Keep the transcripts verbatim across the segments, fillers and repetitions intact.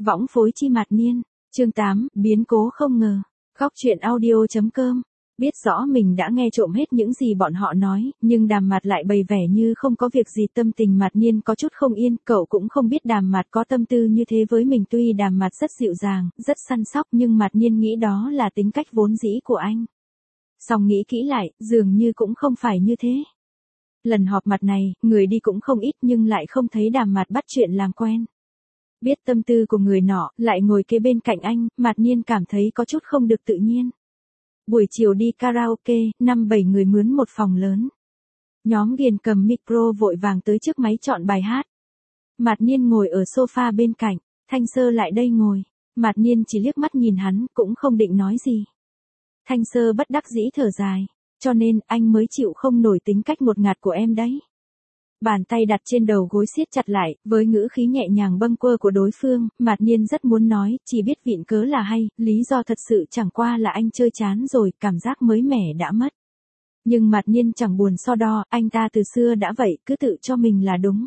Võng phối chi Mạt Niên, chương tám, biến cố không ngờ. Góc truyện audio.com. Biết rõ mình đã nghe trộm hết những gì bọn họ nói, nhưng Đàm Mạt lại bày vẻ như không có việc gì. Tâm tình Mạt Niên có chút không yên, cậu cũng không biết Đàm Mạt có tâm tư như thế với mình. Tuy Đàm Mạt rất dịu dàng, rất săn sóc, nhưng Mạt Niên nghĩ đó là tính cách vốn dĩ của anh. Song nghĩ kỹ lại, dường như cũng không phải như thế. Lần họp mặt này, người đi cũng không ít nhưng lại không thấy Đàm Mạt bắt chuyện làm quen. Biết tâm tư của người nọ, lại ngồi kế bên cạnh anh, Mạt Niên cảm thấy có chút không được tự nhiên. Buổi chiều đi karaoke, năm bảy người mướn một phòng lớn. Nhóm Ghiền cầm micro vội vàng tới trước máy chọn bài hát. Mạt Niên ngồi ở sofa bên cạnh, Thanh Sơ lại đây ngồi. Mạt Niên chỉ liếc mắt nhìn hắn, cũng không định nói gì. Thanh Sơ bất đắc dĩ thở dài, cho nên anh mới chịu không nổi tính cách ngột ngạt của em đấy. Bàn tay đặt trên đầu gối siết chặt lại, với ngữ khí nhẹ nhàng bâng quơ của đối phương, Mạt Niên rất muốn nói, chỉ biết vịn cớ là hay, lý do thật sự chẳng qua là anh chơi chán rồi, cảm giác mới mẻ đã mất. Nhưng Mạt Niên chẳng buồn so đo, anh ta từ xưa đã vậy, cứ tự cho mình là đúng.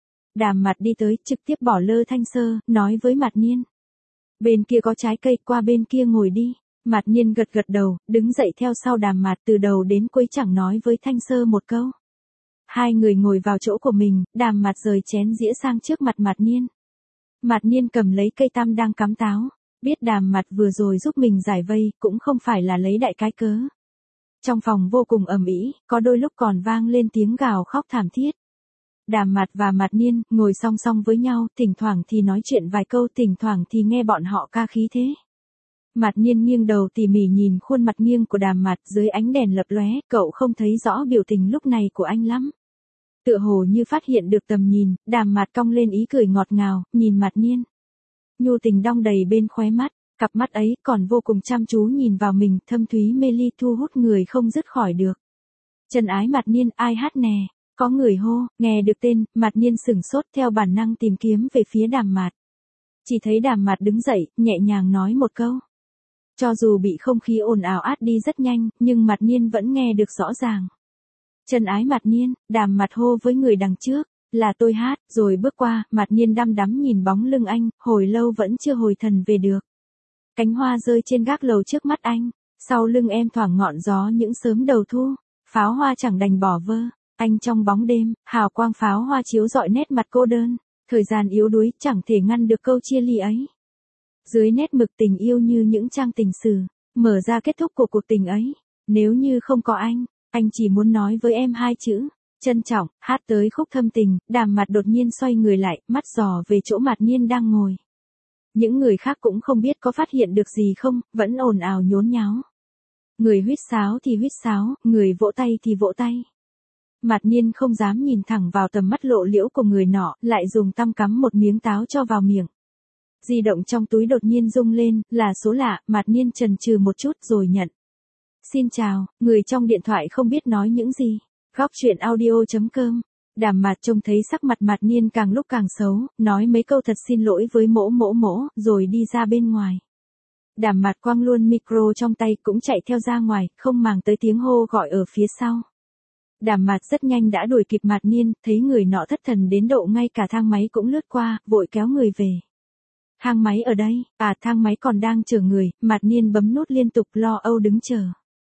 Đàm Mạt đi tới, trực tiếp bỏ lơ Thanh Sơ, nói với Mạt Niên. Bên kia có trái cây, qua bên kia ngồi đi. Mạt Niên gật gật đầu, đứng dậy theo sau Đàm Mạt, từ đầu đến cuối chẳng nói với Thanh Sơ một câu. Hai người ngồi vào chỗ của mình, Đàm Mạt rời chén dĩa sang trước mặt Mạt Niên. Mạt Niên cầm lấy cây tăm đang cắm táo, biết Đàm Mạt vừa rồi giúp mình giải vây, cũng không phải là lấy đại cái cớ. Trong phòng vô cùng ầm ĩ, có đôi lúc còn vang lên tiếng gào khóc thảm thiết. Đàm Mạt và Mạt Niên ngồi song song với nhau, thỉnh thoảng thì nói chuyện vài câu, thỉnh thoảng thì nghe bọn họ ca khí thế. Mạt Niên nghiêng đầu tỉ mỉ nhìn khuôn mặt nghiêng của Đàm Mạt, dưới ánh đèn lập lóe, cậu không thấy rõ biểu tình lúc này của anh lắm. Tựa hồ như phát hiện được tầm nhìn, Đàm Mạt cong lên ý cười ngọt ngào, nhìn Mạt Niên. Nhu tình đong đầy bên khóe mắt, cặp mắt ấy còn vô cùng chăm chú nhìn vào mình, thâm thúy mê ly thu hút người không dứt khỏi được. Chân ái Mạt Niên, ai hát nè? Có người hô, nghe được tên, Mạt Niên sửng sốt theo bản năng tìm kiếm về phía Đàm Mạt. Chỉ thấy Đàm Mạt đứng dậy, nhẹ nhàng nói một câu. Cho dù bị không khí ồn ào át đi rất nhanh, nhưng Mạt Niên vẫn nghe được rõ ràng. Chân ái Mạt Niên, Đàm Mạt hô với người đằng trước, là tôi hát, rồi bước qua, Mạt Niên đăm đắm nhìn bóng lưng anh, hồi lâu vẫn chưa hồi thần về được. Cánh hoa rơi trên gác lầu trước mắt anh, sau lưng em thoảng ngọn gió những sớm đầu thu, pháo hoa chẳng đành bỏ vơ, anh trong bóng đêm, hào quang pháo hoa chiếu rọi nét mặt cô đơn, thời gian yếu đuối chẳng thể ngăn được câu chia ly ấy. Dưới nét mực tình yêu như những trang tình sử, mở ra kết thúc của cuộc tình ấy, nếu như không có anh, anh chỉ muốn nói với em hai chữ, trân trọng. Hát tới khúc thâm tình, Đàm Mạt đột nhiên xoay người lại, mắt dò về chỗ Mạt Niên đang ngồi. Những người khác cũng không biết có phát hiện được gì không, vẫn ồn ào nhốn nháo. Người huýt sáo thì huýt sáo, người vỗ tay thì vỗ tay. Mạt Niên không dám nhìn thẳng vào tầm mắt lộ liễu của người nọ, lại dùng tăm cắm một miếng táo cho vào miệng. Di động trong túi đột nhiên rung lên, là số lạ, Mạt Niên chần chừ một chút rồi nhận. Xin chào, người trong điện thoại không biết nói những gì. Góc truyện audio.com. Đàm Mạt trông thấy sắc mặt Mạt Niên càng lúc càng xấu, nói mấy câu thật xin lỗi với mỗ mỗ mỗ, rồi đi ra bên ngoài. Đàm Mạt quăng luôn micro trong tay cũng chạy theo ra ngoài, không màng tới tiếng hô gọi ở phía sau. Đàm Mạt rất nhanh đã đuổi kịp Mạt Niên, thấy người nọ thất thần đến độ ngay cả thang máy cũng lướt qua, vội kéo người về. Thang máy ở đây, à thang máy còn đang chờ người, Mạt Niên bấm nút liên tục lo âu đứng chờ.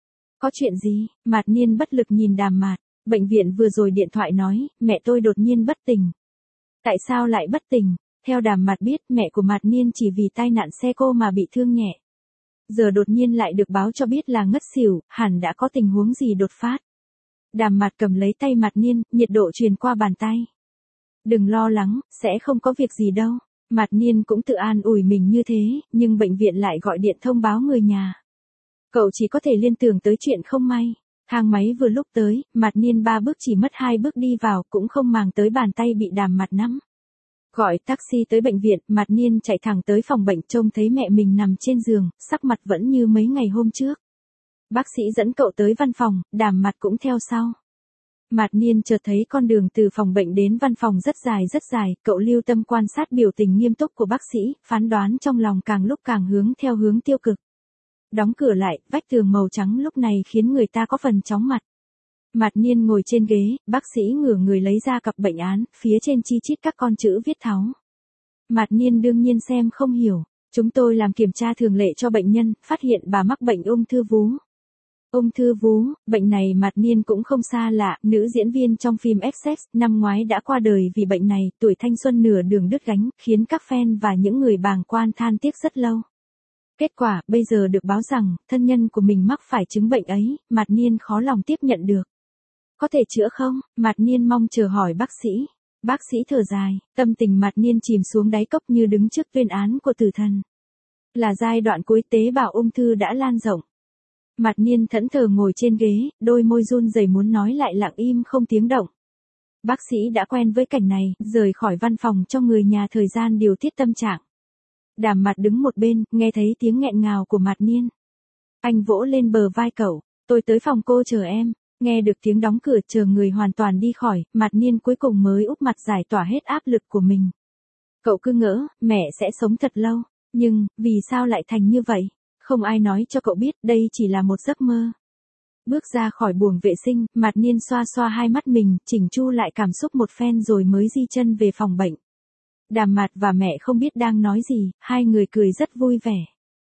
Có chuyện gì? Mạt Niên bất lực nhìn Đàm Mạt, bệnh viện vừa rồi điện thoại nói, mẹ tôi đột nhiên bất tỉnh. Tại sao lại bất tỉnh? Theo Đàm Mạt biết, mẹ của Mạt Niên chỉ vì tai nạn xe cô mà bị thương nhẹ. Giờ đột nhiên lại được báo cho biết là ngất xỉu, hẳn đã có tình huống gì đột phát. Đàm Mạt cầm lấy tay Mạt Niên, nhiệt độ truyền qua bàn tay. Đừng lo lắng, sẽ không có việc gì đâu. Mạt Niên cũng tự an ủi mình như thế, nhưng bệnh viện lại gọi điện thông báo người nhà. Cậu chỉ có thể liên tưởng tới chuyện không may. Thang máy vừa lúc tới, Mạt Niên ba bước chỉ mất hai bước đi vào, cũng không màng tới bàn tay bị Đàm Mạt nắm. Gọi taxi tới bệnh viện, Mạt Niên chạy thẳng tới phòng bệnh, trông thấy mẹ mình nằm trên giường, sắc mặt vẫn như mấy ngày hôm trước. Bác sĩ dẫn cậu tới văn phòng, Đàm Mạt cũng theo sau. Mạt Niên chợt thấy con đường từ phòng bệnh đến văn phòng rất dài rất dài, cậu lưu tâm quan sát biểu tình nghiêm túc của bác sĩ, phán đoán trong lòng càng lúc càng hướng theo hướng tiêu cực. Đóng cửa lại, vách tường màu trắng lúc này khiến người ta có phần chóng mặt. Mạt Niên ngồi trên ghế, bác sĩ ngửa người lấy ra cặp bệnh án, phía trên chi chít các con chữ viết tháo. Mạt Niên đương nhiên xem không hiểu. Chúng tôi làm kiểm tra thường lệ cho bệnh nhân, phát hiện bà mắc bệnh ung thư vú. Ung thư vú, bệnh này Mạt Niên cũng không xa lạ, nữ diễn viên trong phim Essex năm ngoái đã qua đời vì bệnh này, tuổi thanh xuân nửa đường đứt gánh, khiến các fan và những người bàng quan than tiếc rất lâu. Kết quả, bây giờ được báo rằng, thân nhân của mình mắc phải chứng bệnh ấy, Mạt Niên khó lòng tiếp nhận được. Có thể chữa không? Mạt Niên mong chờ hỏi bác sĩ. Bác sĩ thở dài, tâm tình Mạt Niên chìm xuống đáy cốc như đứng trước tuyên án của tử thần. Là giai đoạn cuối tế bào ung thư đã lan rộng. Mạt Niên thẫn thờ ngồi trên ghế, đôi môi run rẩy muốn nói lại lặng im không tiếng động. Bác sĩ đã quen với cảnh này, rời khỏi văn phòng cho người nhà thời gian điều tiết tâm trạng. Đàm Mạt đứng một bên, nghe thấy tiếng nghẹn ngào của Mạt Niên. Anh vỗ lên bờ vai cậu, tôi tới phòng cô chờ em. Nghe được tiếng đóng cửa chờ người hoàn toàn đi khỏi, Mạt Niên cuối cùng mới úp mặt giải tỏa hết áp lực của mình. Cậu cứ ngỡ, mẹ sẽ sống thật lâu, nhưng, vì sao lại thành như vậy? Không ai nói cho cậu biết đây chỉ là một giấc mơ. Bước ra khỏi buồng vệ sinh, Mạt Niên xoa xoa hai mắt mình, chỉnh chu lại cảm xúc một phen rồi mới di chân về phòng bệnh. Đàm Mạt và mẹ không biết đang nói gì, hai người cười rất vui vẻ.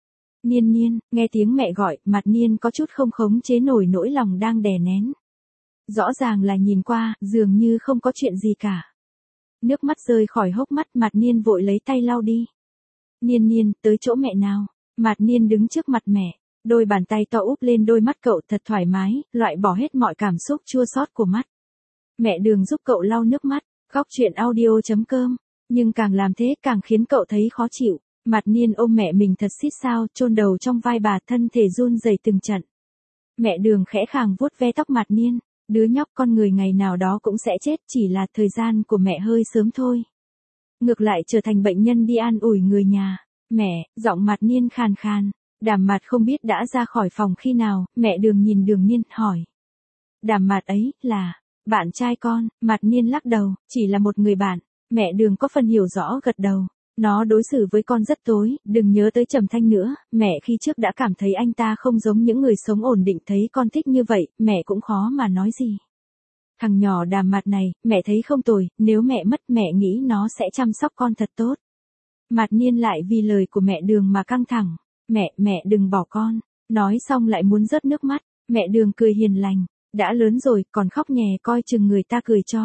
Niên Niên, nghe tiếng mẹ gọi, Mạt Niên có chút không khống chế nổi nỗi lòng đang đè nén. Rõ ràng là nhìn qua, dường như không có chuyện gì cả. Nước mắt rơi khỏi hốc mắt, Mạt Niên vội lấy tay lau đi. Niên Niên, tới chỗ mẹ nào. Mạt Niên đứng trước mặt mẹ, đôi bàn tay to úp lên đôi mắt cậu thật thoải mái, loại bỏ hết mọi cảm xúc chua xót của mắt. Mẹ Đường giúp cậu lau nước mắt, góc chuyện audio chấm com, nhưng càng làm thế càng khiến cậu thấy khó chịu. Mạt Niên ôm mẹ mình thật xít sao, chôn đầu trong vai bà, thân thể run rẩy từng trận. Mẹ Đường khẽ khàng vuốt ve tóc Mạt Niên, đứa nhóc con người ngày nào đó cũng sẽ chết, chỉ là thời gian của mẹ hơi sớm thôi. Ngược lại trở thành bệnh nhân đi an ủi người nhà. Mẹ, giọng Mạt Niên khàn khàn. Đàm Mạt không biết đã ra khỏi phòng khi nào, mẹ Đường nhìn Đường Niên, hỏi. Đàm Mạt ấy, là, bạn trai con. Mạt Niên lắc đầu, chỉ là một người bạn. Mẹ Đường có phần hiểu rõ gật đầu. Nó đối xử với con rất tối, đừng nhớ tới Trầm Thanh nữa, mẹ khi trước đã cảm thấy anh ta không giống những người sống ổn định, thấy con thích như vậy, mẹ cũng khó mà nói gì. Thằng nhỏ Đàm Mạt này, mẹ thấy không tồi, nếu mẹ mất mẹ nghĩ nó sẽ chăm sóc con thật tốt. Mạt Niên lại vì lời của mẹ Đường mà căng thẳng. Mẹ, mẹ đừng bỏ con. Nói xong lại muốn rớt nước mắt. Mẹ Đường cười hiền lành. Đã lớn rồi, còn khóc nhè coi chừng người ta cười cho.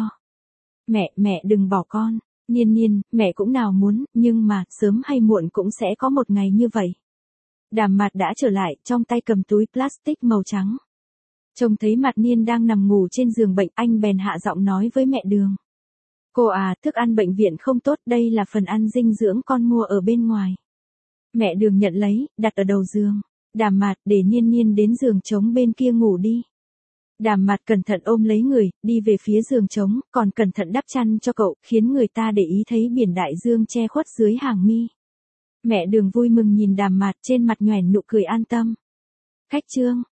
Mẹ, mẹ đừng bỏ con. Niên Niên, mẹ cũng nào muốn, nhưng mà, sớm hay muộn cũng sẽ có một ngày như vậy. Đàm Mạt đã trở lại, trong tay cầm túi plastic màu trắng. Trông thấy Mạt Niên đang nằm ngủ trên giường bệnh, anh bèn hạ giọng nói với mẹ Đường. Cô à, thức ăn bệnh viện không tốt, đây là phần ăn dinh dưỡng con mua ở bên ngoài. Mẹ Đường nhận lấy, đặt ở đầu giường. Đàm Mạt, để Niên Niên đến giường trống bên kia ngủ đi. Đàm Mạt cẩn thận ôm lấy người, đi về phía giường trống, còn cẩn thận đắp chăn cho cậu, khiến người ta để ý thấy biển đại dương che khuất dưới hàng mi. Mẹ Đường vui mừng nhìn Đàm Mạt, trên mặt nhoẻn nụ cười an tâm. Khách trương,